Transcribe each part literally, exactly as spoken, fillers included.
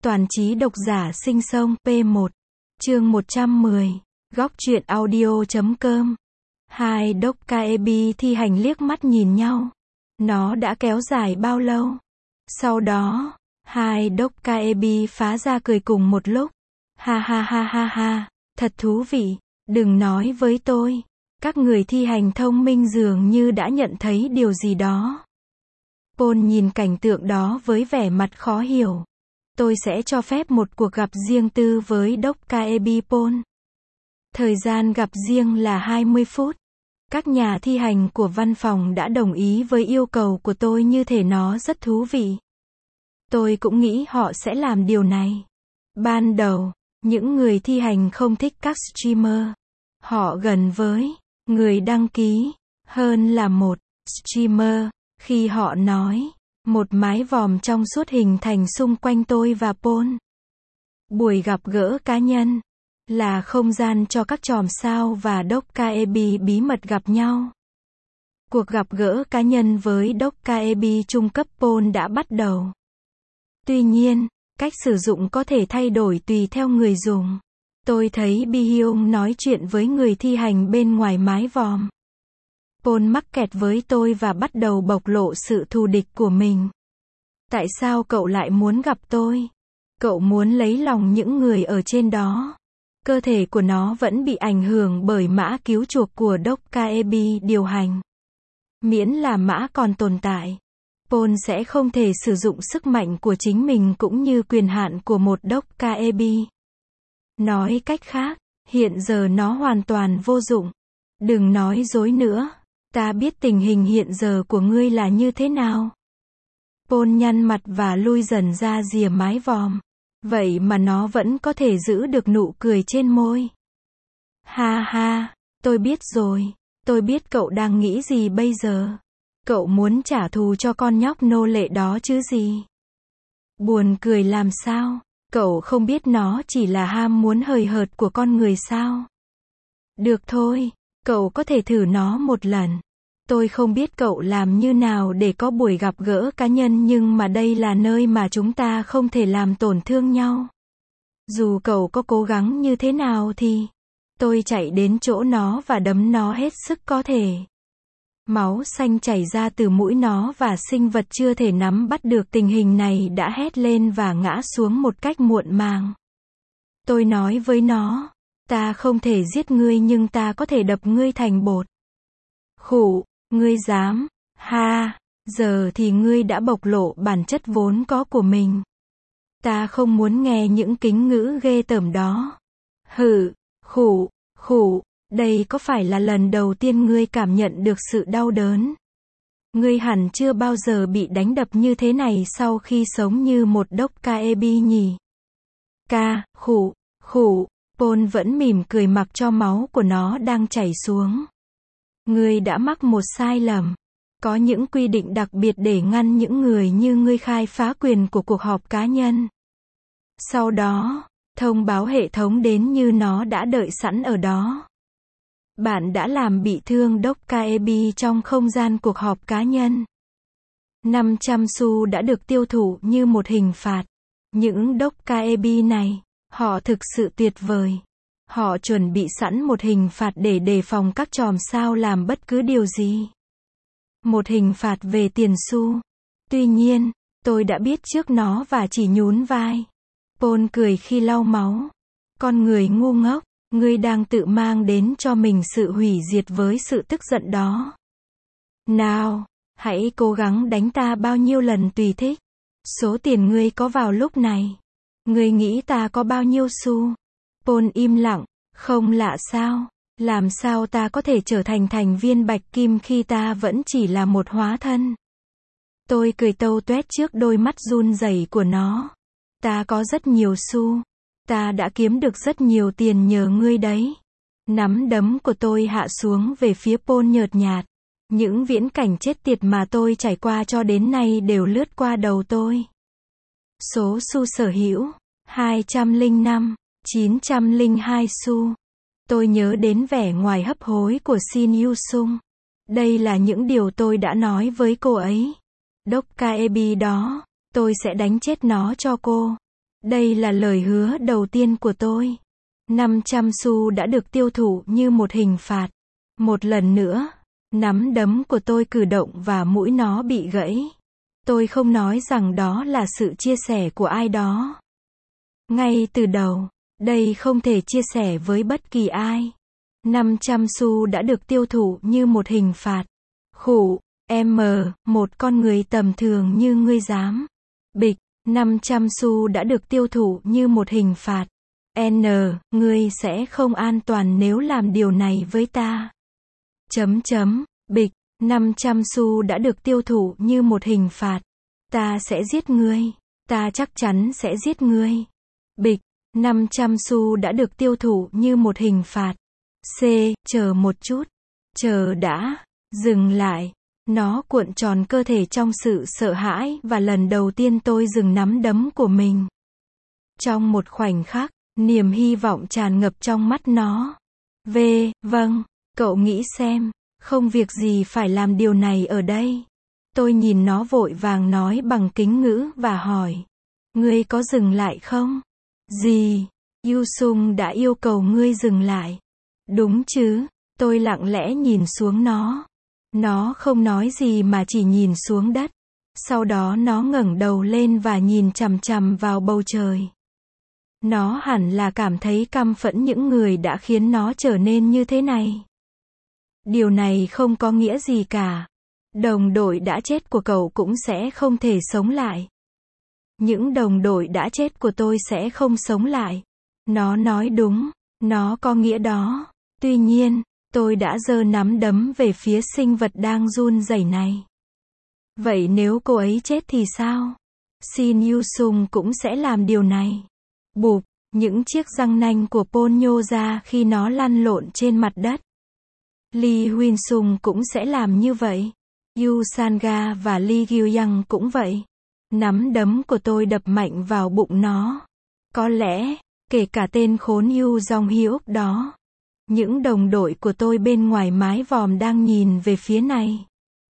Toàn trí độc giả sinh sông P một. Chương một trăm mười. Góc truyện audio chấm com. Hai Dokkaebi thi hành liếc mắt nhìn nhau. Nó đã kéo dài bao lâu? Sau đó, hai Dokkaebi phá ra cười cùng một lúc. Ha ha ha ha ha, thật thú vị, đừng nói với tôi. Các người thi hành thông minh dường như đã nhận thấy điều gì đó. Paul nhìn cảnh tượng đó với vẻ mặt khó hiểu. Tôi sẽ cho phép một cuộc gặp riêng tư với Dokkaebi Paul. Thời gian gặp riêng là hai mươi phút. Các nhà thi hành của văn phòng đã đồng ý với yêu cầu của tôi, như thể nó rất thú vị. Tôi cũng nghĩ họ sẽ làm điều này. Ban đầu, những người thi hành không thích các streamer. Họ gần với người đăng ký hơn là một streamer. Khi họ nói, một mái vòm trong suốt hình thành xung quanh tôi và Paul. Buổi gặp gỡ cá nhân là không gian cho các chòm sao và Dokkaebi bí mật gặp nhau. Cuộc gặp gỡ cá nhân với Dokkaebi trung cấp Paul đã bắt đầu. Tuy nhiên, cách sử dụng có thể thay đổi tùy theo người dùng. Tôi thấy Bi-hyung nói chuyện với người thi hành bên ngoài mái vòm. Paul mắc kẹt với tôi và bắt đầu bộc lộ sự thù địch của mình. Tại sao cậu lại muốn gặp tôi? Cậu muốn lấy lòng những người ở trên đó. Cơ thể của nó vẫn bị ảnh hưởng bởi mã cứu chuộc của Dokkaebi điều hành. Miễn là mã còn tồn tại, Paul sẽ không thể sử dụng sức mạnh của chính mình cũng như quyền hạn của một Dokkaebi. Nói cách khác, hiện giờ nó hoàn toàn vô dụng. Đừng nói dối nữa. Ta biết tình hình hiện giờ của ngươi là như thế nào. Paul nhăn mặt và lui dần ra rìa mái vòm. Vậy mà nó vẫn có thể giữ được nụ cười trên môi. Ha ha, tôi biết rồi. Tôi biết cậu đang nghĩ gì bây giờ. Cậu muốn trả thù cho con nhóc nô lệ đó chứ gì. Buồn cười làm sao? Cậu không biết nó chỉ là ham muốn hời hợt của con người sao? Được thôi, cậu có thể thử nó một lần. Tôi không biết cậu làm như nào để có buổi gặp gỡ cá nhân, nhưng mà đây là nơi mà chúng ta không thể làm tổn thương nhau. Dù cậu có cố gắng như thế nào thì tôi chạy đến chỗ nó và đấm nó hết sức có thể. Máu xanh chảy ra từ mũi nó và sinh vật chưa thể nắm bắt được tình hình này đã hét lên và ngã xuống một cách muộn màng. Tôi nói với nó, ta không thể giết ngươi nhưng ta có thể đập ngươi thành bột. Khụ, ngươi dám? Ha, giờ thì ngươi đã bộc lộ bản chất vốn có của mình. Ta không muốn nghe những kính ngữ ghê tởm đó. Hử, khụ, khụ, đây có phải là lần đầu tiên ngươi cảm nhận được sự đau đớn? Ngươi hẳn chưa bao giờ bị đánh đập như thế này sau khi sống như một Dokkaebi nhỉ? Ca, khụ, khụ, Paul vẫn mỉm cười mặc cho máu của nó đang chảy xuống. Ngươi đã mắc một sai lầm. Có những quy định đặc biệt để ngăn những người như ngươi khai phá quyền của cuộc họp cá nhân. Sau đó, thông báo hệ thống đến như nó đã đợi sẵn ở đó. Bạn đã làm bị thương Dokkaebi trong không gian cuộc họp cá nhân. năm trăm xu đã được tiêu thụ như một hình phạt. Những Dokkaebi này, họ thực sự tuyệt vời. Họ chuẩn bị sẵn một hình phạt để đề phòng các chòm sao làm bất cứ điều gì. Một hình phạt về tiền xu. Tuy nhiên, tôi đã biết trước nó và chỉ nhún vai. Paul cười khi lau máu. Con người ngu ngốc, ngươi đang tự mang đến cho mình sự hủy diệt với sự tức giận đó. Nào, hãy cố gắng đánh ta bao nhiêu lần tùy thích. Số tiền ngươi có vào lúc này. Ngươi nghĩ ta có bao nhiêu xu? Paul im lặng, không lạ sao? Làm sao ta có thể trở thành thành viên bạch kim khi ta vẫn chỉ là một hóa thân? Tôi cười tâu tuét trước đôi mắt run rẩy của nó. Ta có rất nhiều xu. Ta đã kiếm được rất nhiều tiền nhờ ngươi đấy. Nắm đấm của tôi hạ xuống về phía Paul nhợt nhạt. Những viễn cảnh chết tiệt mà tôi trải qua cho đến nay đều lướt qua đầu tôi. Số xu sở hữu, hai trăm lẻ năm. chín trăm lẻ hai xu. Tôi nhớ đến vẻ ngoài hấp hối của Shin Yu-sung. Đây là những điều tôi đã nói với cô ấy. Dokkaebi đó, tôi sẽ đánh chết nó cho cô. Đây là lời hứa đầu tiên của tôi. năm trăm xu đã được tiêu thụ như một hình phạt. Một lần nữa, nắm đấm của tôi cử động và mũi nó bị gãy. Tôi không nói rằng đó là sự chia sẻ của ai đó. Ngay từ đầu, đây không thể chia sẻ với bất kỳ ai. năm trăm xu đã được tiêu thụ như một hình phạt. Khụ, M, một con người tầm thường như ngươi dám. Bịch, năm trăm xu đã được tiêu thụ như một hình phạt. N, ngươi sẽ không an toàn nếu làm điều này với ta. Chấm chấm, bịch, năm trăm xu đã được tiêu thụ như một hình phạt. Ta sẽ giết ngươi. Ta chắc chắn sẽ giết ngươi. Bịch, năm trăm xu đã được tiêu thụ như một hình phạt. C, chờ một chút. Chờ đã. Dừng lại. Nó cuộn tròn cơ thể trong sự sợ hãi và lần đầu tiên tôi dừng nắm đấm của mình. Trong một khoảnh khắc, niềm hy vọng tràn ngập trong mắt nó. V, vâng, cậu nghĩ xem, không việc gì phải làm điều này ở đây. Tôi nhìn nó vội vàng nói bằng kính ngữ và hỏi. Ngươi có dừng lại không? Gì? Yu Sung đã yêu cầu ngươi dừng lại. Đúng chứ? Tôi lặng lẽ nhìn xuống nó. Nó không nói gì mà chỉ nhìn xuống đất. Sau đó nó ngẩng đầu lên và nhìn chằm chằm vào bầu trời. Nó hẳn là cảm thấy căm phẫn những người đã khiến nó trở nên như thế này. Điều này không có nghĩa gì cả. Đồng đội đã chết của cậu cũng sẽ không thể sống lại. Những đồng đội đã chết của tôi sẽ không sống lại. Nó nói đúng, nó có nghĩa đó. Tuy nhiên, tôi đã giơ nắm đấm về phía sinh vật đang run rẩy này. Vậy nếu cô ấy chết thì sao? Shin Yu Sung cũng sẽ làm điều này. Bụp, những chiếc răng nanh của Pol nhô ra khi nó lăn lộn trên mặt đất. Lee Huyên Sung cũng sẽ làm như vậy. Yu Sanga và Lee Gyu-yang cũng vậy. Nắm đấm của tôi đập mạnh vào bụng nó. Có lẽ, kể cả tên khốn Yu Jong-hyuk đó. Những đồng đội của tôi bên ngoài mái vòm đang nhìn về phía này.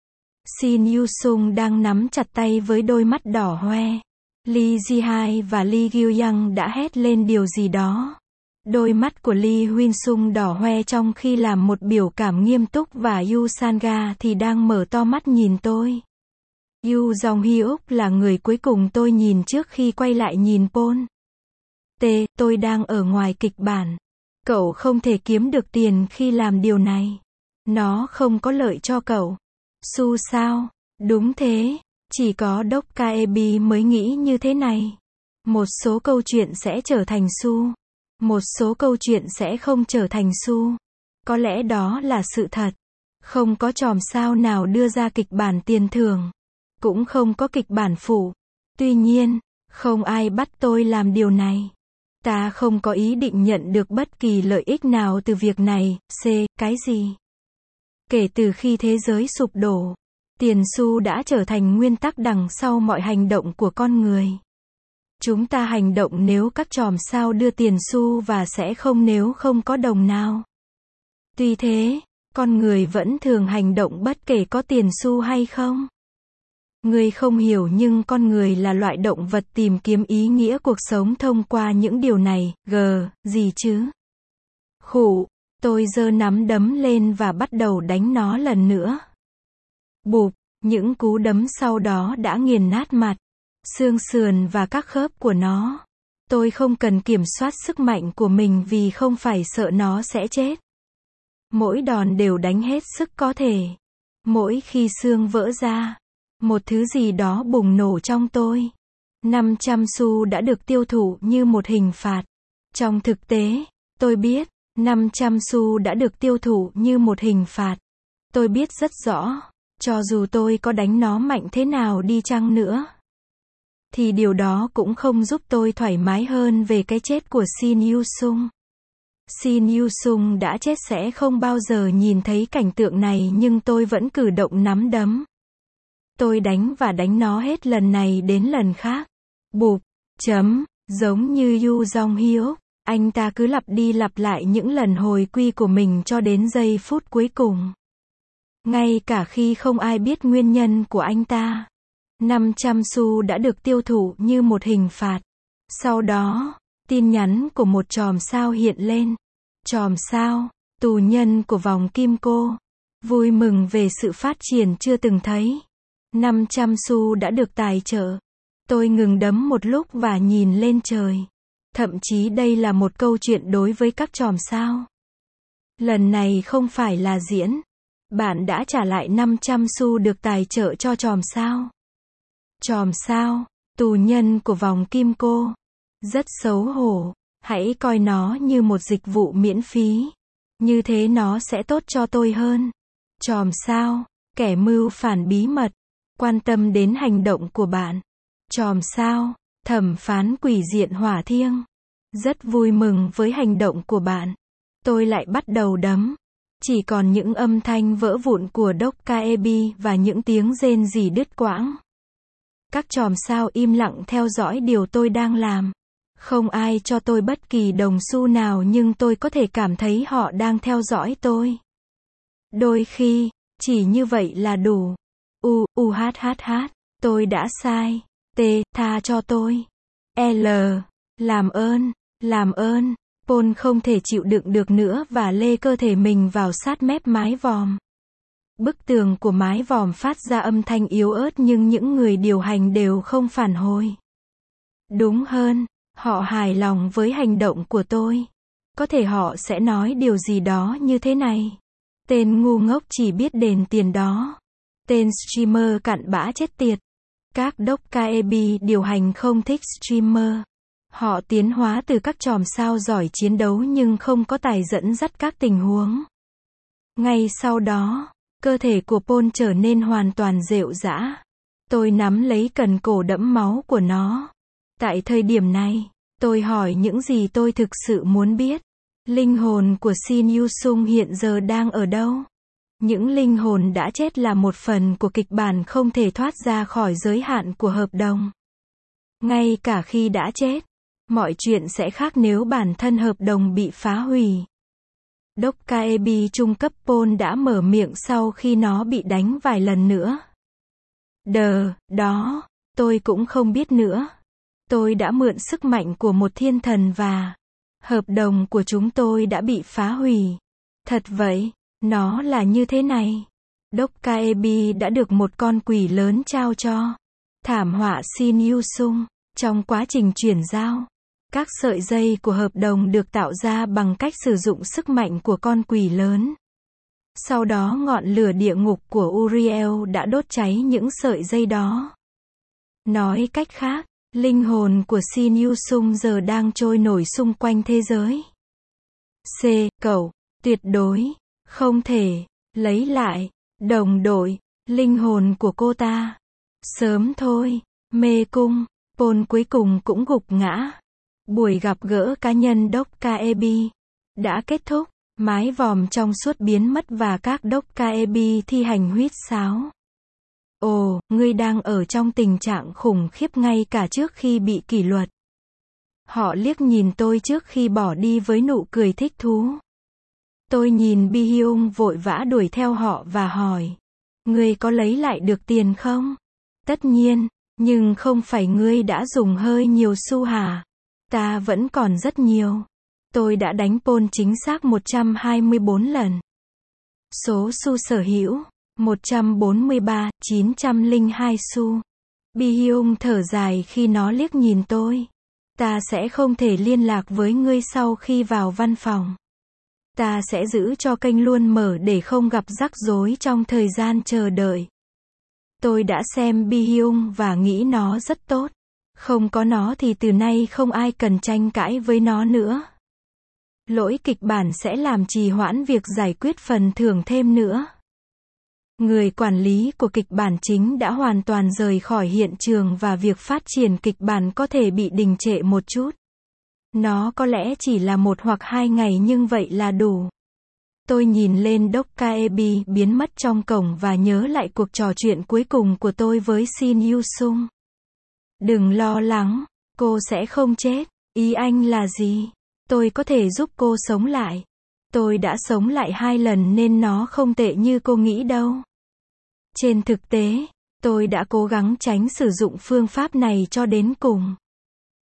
Shin Yu Sung đang nắm chặt tay với đôi mắt đỏ hoe. Lee Ji-hai và Lee Gyu-yang đã hét lên điều gì đó. Đôi mắt của Lee Huyên Sung đỏ hoe trong khi làm một biểu cảm nghiêm túc và Yu Sanga thì đang mở to mắt nhìn tôi. Yu Jong-hyuk là người cuối cùng tôi nhìn trước khi quay lại nhìn Pol. T, tôi đang ở ngoài kịch bản. Cậu không thể kiếm được tiền khi làm điều này. Nó không có lợi cho cậu. Su sao? Đúng thế. Chỉ có Dokkaebi mới nghĩ như thế này. Một số câu chuyện sẽ trở thành Su. Một số câu chuyện sẽ không trở thành Su. Có lẽ đó là sự thật. Không có chòm sao nào đưa ra kịch bản tiền thưởng. Cũng không có kịch bản phụ. Tuy nhiên, không ai bắt tôi làm điều này. Ta không có ý định nhận được bất kỳ lợi ích nào từ việc này. C. Cái gì? Kể từ khi thế giới sụp đổ, tiền xu đã trở thành nguyên tắc đằng sau mọi hành động của con người. Chúng ta hành động nếu các chòm sao đưa tiền xu và sẽ không nếu không có đồng nào. Tuy thế, con người vẫn thường hành động bất kể có tiền xu hay không. Người không hiểu nhưng con người là loại động vật tìm kiếm ý nghĩa cuộc sống thông qua những điều này. G, gì chứ? Khụ, tôi giơ nắm đấm lên và bắt đầu đánh nó lần nữa. Bụp, những cú đấm sau đó đã nghiền nát mặt, xương sườn và các khớp của nó. Tôi không cần kiểm soát sức mạnh của mình vì không phải sợ nó sẽ chết. Mỗi đòn đều đánh hết sức có thể. Mỗi khi xương vỡ ra, một thứ gì đó bùng nổ trong tôi. năm trăm xu đã được tiêu thụ như một hình phạt. Trong thực tế, tôi biết, năm trăm xu đã được tiêu thụ như một hình phạt. Tôi biết rất rõ, cho dù tôi có đánh nó mạnh thế nào đi chăng nữa, thì điều đó cũng không giúp tôi thoải mái hơn về cái chết của Shin Yu Sung. Shin Yu Sung đã chết sẽ không bao giờ nhìn thấy cảnh tượng này nhưng tôi vẫn cử động nắm đấm. Tôi đánh và đánh nó hết lần này đến lần khác. Bụp, chấm, giống như Yu Jong-hyuk, anh ta cứ lặp đi lặp lại những lần hồi quy của mình cho đến giây phút cuối cùng. Ngay cả khi không ai biết nguyên nhân của anh ta. năm trăm xu đã được tiêu thụ như một hình phạt. Sau đó, tin nhắn của một chòm sao hiện lên. Chòm sao, tù nhân của vòng kim cô. Vui mừng về sự phát triển chưa từng thấy. năm trăm xu đã được tài trợ. Tôi ngừng đấm một lúc và nhìn lên trời. Thậm chí đây là một câu chuyện đối với các chòm sao. Lần này không phải là diễn. Bạn đã trả lại năm trăm xu được tài trợ cho chòm sao. Chòm sao, tù nhân của vòng kim cô. Rất xấu hổ. Hãy coi nó như một dịch vụ miễn phí. Như thế nó sẽ tốt cho tôi hơn. Chòm sao, kẻ mưu phản bí mật. Quan tâm đến hành động của bạn. Chòm sao, thẩm phán quỷ diện hỏa thiêng. Rất vui mừng với hành động của bạn. Tôi lại bắt đầu đấm. Chỉ còn những âm thanh vỡ vụn của Dokkaebi và những tiếng rên rỉ đứt quãng. Các chòm sao im lặng theo dõi điều tôi đang làm. Không ai cho tôi bất kỳ đồng xu nào nhưng tôi có thể cảm thấy họ đang theo dõi tôi. Đôi khi, chỉ như vậy là đủ. U, u hát hát hát, tôi đã sai. T, tha cho tôi. L, làm ơn, làm ơn. Paul không thể chịu đựng được nữa và lê cơ thể mình vào sát mép mái vòm. Bức tường của mái vòm phát ra âm thanh yếu ớt nhưng những người điều hành đều không phản hồi. Đúng hơn, họ hài lòng với hành động của tôi. Có thể họ sẽ nói điều gì đó như thế này. Tên ngu ngốc chỉ biết đền tiền đó. Tên streamer cặn bã chết tiệt. Các Dokkaebi điều hành không thích streamer. Họ tiến hóa từ các chòm sao giỏi chiến đấu nhưng không có tài dẫn dắt các tình huống. Ngay sau đó, cơ thể của Paul trở nên hoàn toàn rệu rã. Tôi nắm lấy cần cổ đẫm máu của nó. Tại thời điểm này, tôi hỏi những gì tôi thực sự muốn biết. Linh hồn của Shin Yu-sung hiện giờ đang ở đâu? Những linh hồn đã chết là một phần của kịch bản không thể thoát ra khỏi giới hạn của hợp đồng. Ngay cả khi đã chết, mọi chuyện sẽ khác nếu bản thân hợp đồng bị phá hủy. Dokkaebi trung cấp Paul đã mở miệng sau khi nó bị đánh vài lần nữa. Đờ, đó, tôi cũng không biết nữa. Tôi đã mượn sức mạnh của một thiên thần và hợp đồng của chúng tôi đã bị phá hủy. Thật vậy, nó là như thế này. Dokkaebi đã được một con quỷ lớn trao cho. Thảm họa Shin Yu-sung. Trong quá trình chuyển giao, các sợi dây của hợp đồng được tạo ra bằng cách sử dụng sức mạnh của con quỷ lớn. Sau đó ngọn lửa địa ngục của Uriel đã đốt cháy những sợi dây đó. Nói cách khác, linh hồn của Shin Yu-sung giờ đang trôi nổi xung quanh thế giới. C. Cậu, tuyệt đối, không thể, lấy lại, đồng đội, linh hồn của cô ta. Sớm thôi, mê cung, Paul cuối cùng cũng gục ngã. Buổi gặp gỡ cá nhân Dokkaebi đã kết thúc, mái vòm trong suốt biến mất và các Dokkaebi thi hành huýt sáo. Ồ, ngươi đang ở trong tình trạng khủng khiếp ngay cả trước khi bị kỷ luật. Họ liếc nhìn tôi trước khi bỏ đi với nụ cười thích thú. Tôi nhìn Bi-hyung vội vã đuổi theo họ và hỏi. Ngươi có lấy lại được tiền không? Tất nhiên, nhưng không phải ngươi đã dùng hơi nhiều xu hả? Ta vẫn còn rất nhiều. Tôi đã đánh Paul chính xác một trăm hai mươi bốn lần. Số xu sở hữu, một trăm bốn mươi ba, chín trăm lẻ hai xu. Bi-hyung thở dài khi nó liếc nhìn tôi. Ta sẽ không thể liên lạc với ngươi sau khi vào văn phòng. Ta sẽ giữ cho kênh luôn mở để không gặp rắc rối trong thời gian chờ đợi. Tôi đã xem Bi-hyung và nghĩ nó rất tốt. Không có nó thì từ nay không ai cần tranh cãi với nó nữa. Lỗi kịch bản sẽ làm trì hoãn việc giải quyết phần thưởng thêm nữa. Người quản lý của kịch bản chính đã hoàn toàn rời khỏi hiện trường và việc phát triển kịch bản có thể bị đình trệ một chút. Nó có lẽ chỉ là một hoặc hai ngày nhưng vậy là đủ. Tôi nhìn lên Dokkaebi biến mất trong cổng và nhớ lại cuộc trò chuyện cuối cùng của tôi với Shin Yu-sung. Đừng lo lắng, cô sẽ không chết. Ý anh là gì? Tôi có thể giúp cô sống lại. Tôi đã sống lại hai lần nên nó không tệ như cô nghĩ đâu. Trên thực tế, tôi đã cố gắng tránh sử dụng phương pháp này cho đến cùng.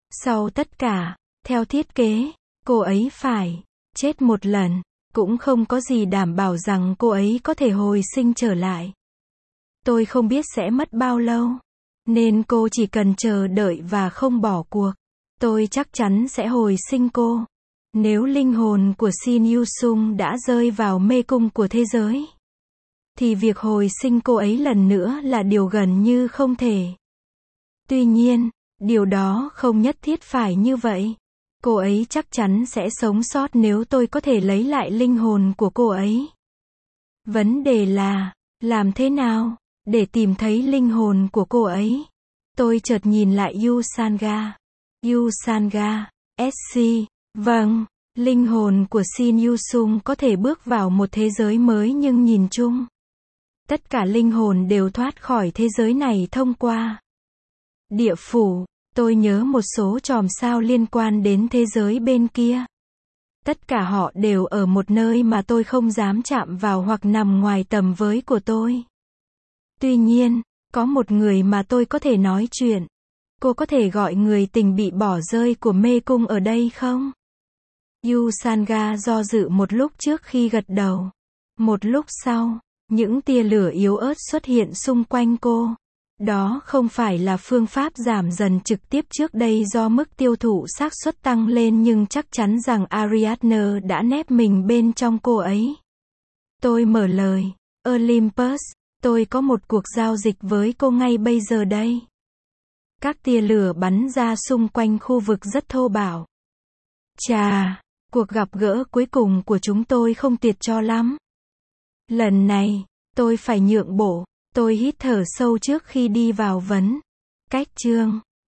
Sau tất cả, theo thiết kế, cô ấy phải chết một lần, cũng không có gì đảm bảo rằng cô ấy có thể hồi sinh trở lại. Tôi không biết sẽ mất bao lâu, nên cô chỉ cần chờ đợi và không bỏ cuộc. Tôi chắc chắn sẽ hồi sinh cô. Nếu linh hồn của Shin Yu-sung đã rơi vào mê cung của thế giới, thì việc hồi sinh cô ấy lần nữa là điều gần như không thể. Tuy nhiên, điều đó không nhất thiết phải như vậy. Cô ấy chắc chắn sẽ sống sót nếu tôi có thể lấy lại linh hồn của cô ấy. Vấn đề là, làm thế nào để tìm thấy linh hồn của cô ấy? Tôi chợt nhìn lại Yu Sanga. Yu Sanga, ét xê, vâng, linh hồn của Shin Yu-sung có thể bước vào một thế giới mới nhưng nhìn chung, tất cả linh hồn đều thoát khỏi thế giới này thông qua địa phủ. Tôi nhớ một số chòm sao liên quan đến thế giới bên kia. Tất cả họ đều ở một nơi mà tôi không dám chạm vào hoặc nằm ngoài tầm với của tôi. Tuy nhiên, có một người mà tôi có thể nói chuyện. Cô có thể gọi người tình bị bỏ rơi của mê cung ở đây không? Yu Sanga do dự một lúc trước khi gật đầu. Một lúc sau, những tia lửa yếu ớt xuất hiện xung quanh cô. Đó không phải là phương pháp giảm dần trực tiếp trước đây do mức tiêu thụ xác suất tăng lên, nhưng chắc chắn rằng Ariadne đã nép mình bên trong cô ấy. Tôi mở lời, Olympus, tôi có một cuộc giao dịch với cô ngay bây giờ đây. Các tia lửa bắn ra xung quanh khu vực rất thô bạo. Chà, cuộc gặp gỡ cuối cùng của chúng tôi không tuyệt cho lắm. Lần này, tôi phải nhượng bộ. Tôi hít thở sâu trước khi đi vào vấn cách chương.